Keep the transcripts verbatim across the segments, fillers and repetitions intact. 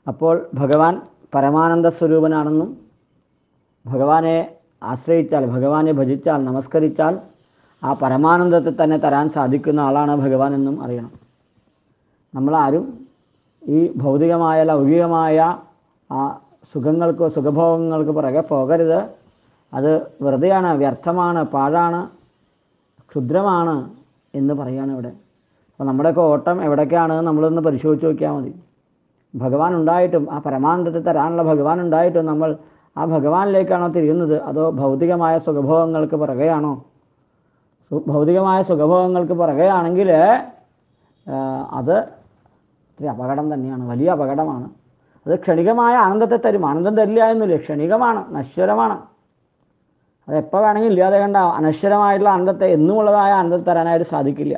അപ്പോൾ ഭഗവാൻ പരമാനന്ദ സ്വരൂപനാണെന്നും ഭഗവാനെ ആശ്രയിച്ചാൽ, ഭഗവാനെ ഭജിച്ചാൽ, നമസ്കരിച്ചാൽ ആ പരമാനന്ദത്തെ തന്നെ തരാൻ സാധിക്കുന്ന ആളാണ് ഭഗവാൻ എന്നും അറിയണം. നമ്മളാരും ഈ ഭൗതികമായ ലൗകികമായ ആ സുഖങ്ങൾക്ക് സുഖഭോഗങ്ങൾക്ക് പുറകെ പോകരുത്. അത് വെറുതെയാണ്, വ്യർത്ഥമാണ്, പാഴാണ്, ക്ഷുദ്രമാണ് എന്ന് പറയാണ് ഇവിടെ. അപ്പോൾ നമ്മുടെയൊക്കെ ഓട്ടം എവിടേക്കാണ് നമ്മളൊന്ന് പരിശോധിച്ച് നോക്കിയാൽ മതി. ഭഗവാൻ ഉണ്ടായിട്ടും, ആ പരമാനന്ദത്തെ തരാനുള്ള ഭഗവാൻ ഉണ്ടായിട്ടും നമ്മൾ ആ ഭഗവാനിലേക്കാണോ തിരിയുന്നത്, അതോ ഭൗതികമായ സുഖഭോഗങ്ങൾക്ക് പുറകെയാണോ? ഭൗതികമായ സുഖഭോഗങ്ങൾക്ക് പുറകെയാണെങ്കിൽ അത് ഇത്തിരി അപകടം തന്നെയാണ്, വലിയ അപകടമാണ്. അത് ക്ഷണികമായ ആനന്ദത്തെ തരും, ആനന്ദം തരില്ല എന്നില്ല, ക്ഷണികമാണ്, നശ്വരമാണ്. അതെപ്പോൾ വേണമെങ്കിൽ ഇല്ലാതെ കണ്ട അനശ്വരമായിട്ടുള്ള ആനന്ദത്തെ, എന്നുമുള്ളതായ ആനന്ദത്തെ തരാനായിട്ട് സാധിക്കില്ല.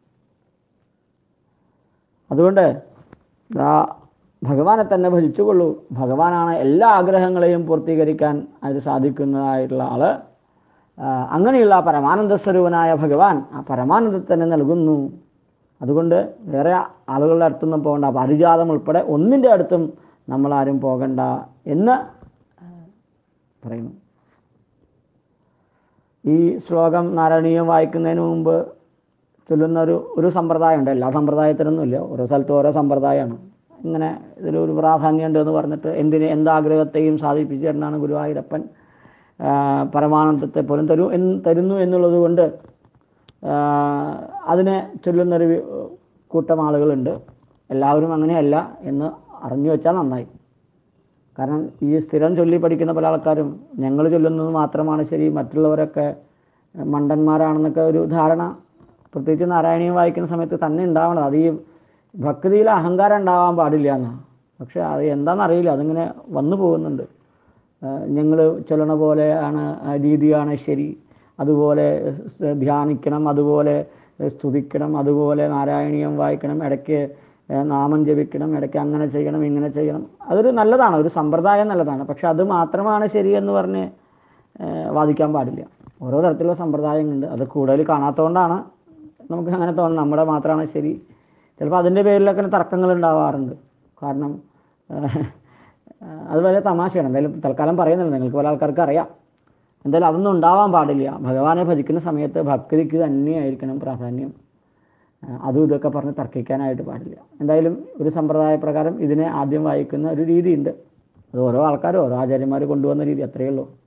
അതുകൊണ്ട് ആ ഭഗവാനെ തന്നെ ഭജിച്ചുകൊള്ളൂ. ഭഗവാനാണ് എല്ലാ ആഗ്രഹങ്ങളെയും പൂർത്തീകരിക്കാൻ അത് സാധിക്കുന്നതായിട്ടുള്ള ആള്. അങ്ങനെയുള്ള പരമാനന്ദ സ്വരൂപനായ ഭഗവാൻ ആ പരമാനന്ദത്തെ തന്നെ നൽകുന്നു. അതുകൊണ്ട് വേറെ ആളുകളുടെ അടുത്തൊന്നും പോകണ്ട, പാരിജാതം ഉൾപ്പെടെ ഒന്നിൻ്റെ അടുത്തും നമ്മളാരും പോകണ്ട എന്ന് പറയുന്നു. ഈ ശ്ലോകം നാരായണീയം വായിക്കുന്നതിന് മുമ്പ് ചൊല്ലുന്ന ഒരു ഒരു സമ്പ്രദായമുണ്ട്. എല്ലാ സമ്പ്രദായത്തിനൊന്നുമില്ല, ഓരോ സ്ഥലത്തും ഓരോ സമ്പ്രദായമാണ്. ഇങ്ങനെ ഇതിലൊരു പ്രാധാന്യമുണ്ട് എന്ന് പറഞ്ഞിട്ട് എന്തിന് എന്താഗ്രഹത്തെയും സാധിപ്പിച്ചു തരുന്നതാണ് ഗുരുവായൂരപ്പൻ. പരമാനന്ദത്തെ പോലും തരൂ എന്ന് തരുന്നു എന്നുള്ളത് കൊണ്ട് അതിനെ ചൊല്ലുന്നൊരു കൂട്ടം ആളുകളുണ്ട്. എല്ലാവരും അങ്ങനെയല്ല എന്ന് അറിഞ്ഞു വെച്ചാൽ നന്നായി. കാരണം ഈ സ്ഥിരം ചൊല്ലി പഠിക്കുന്ന പല ആൾക്കാരും ഞങ്ങൾ ചൊല്ലുന്നത് മാത്രമാണ് ശരി, മറ്റുള്ളവരൊക്കെ മണ്ടന്മാരാണെന്നൊക്കെ ഒരു ധാരണ പ്രത്യേകിച്ച് നാരായണീയം വായിക്കുന്ന സമയത്ത് തന്നെ ഉണ്ടാവണം. അത് ഈ ഭക്തിയിൽ അഹങ്കാരം ഉണ്ടാവാൻ പാടില്ല എന്നാണ്. പക്ഷെ അത് എന്താണെന്നറിയില്ല, അതിങ്ങനെ വന്നു പോകുന്നുണ്ട്. ഞങ്ങൾ ചൊല്ലണ പോലെ ആണ് രീതിയാണ് ശരി, അതുപോലെ ധ്യാനിക്കണം, അതുപോലെ സ്തുതിക്കണം, അതുപോലെ നാരായണീയം വായിക്കണം, ഇടയ്ക്ക് നാമം ജപിക്കണം, ഇടയ്ക്ക് അങ്ങനെ ചെയ്യണം, ഇങ്ങനെ ചെയ്യണം. അതൊരു നല്ലതാണ്, ഒരു സമ്പ്രദായം നല്ലതാണ്. പക്ഷെ അത് മാത്രമാണ് ശരിയെന്ന് പറഞ്ഞ് വാദിക്കാൻ പാടില്ല. ഓരോ തരത്തിലുള്ള സമ്പ്രദായങ്ങളുണ്ട്. അത് കൂടുതൽ കാണാത്തതുകൊണ്ടാണ് നമുക്ക് അങ്ങനെ തോന്നുന്നത് നമ്മുടെ മാത്രമാണ് ശരി. ചിലപ്പോൾ അതിൻ്റെ പേരിലൊക്കെ തർക്കങ്ങൾ ഉണ്ടാവാറുണ്ട്. കാരണം അത് വലിയ തമാശയാണ്. എന്തായാലും തൽക്കാലം പറയുന്നില്ല, നിങ്ങൾക്ക് പല ആൾക്കാർക്ക് അറിയാം. എന്തായാലും അതൊന്നും ഉണ്ടാവാൻ പാടില്ല. ഭഗവാനെ ഭജിക്കുന്ന സമയത്ത് ഭക്തിക്ക് തന്നെയായിരിക്കണം പ്രാധാന്യം. അതും ഇതൊക്കെ പറഞ്ഞ് തർക്കിക്കാനായിട്ട് പാടില്ല. എന്തായാലും ഒരു സമ്പ്രദായ പ്രകാരം ഇതിനെ ആദ്യം വായിക്കുന്ന ഒരു രീതിയുണ്ട്. അത് ഓരോ ആൾക്കാരും ഓരോ ആചാര്യന്മാർ കൊണ്ടുവന്ന രീതി, അത്രയേ ഉള്ളൂ.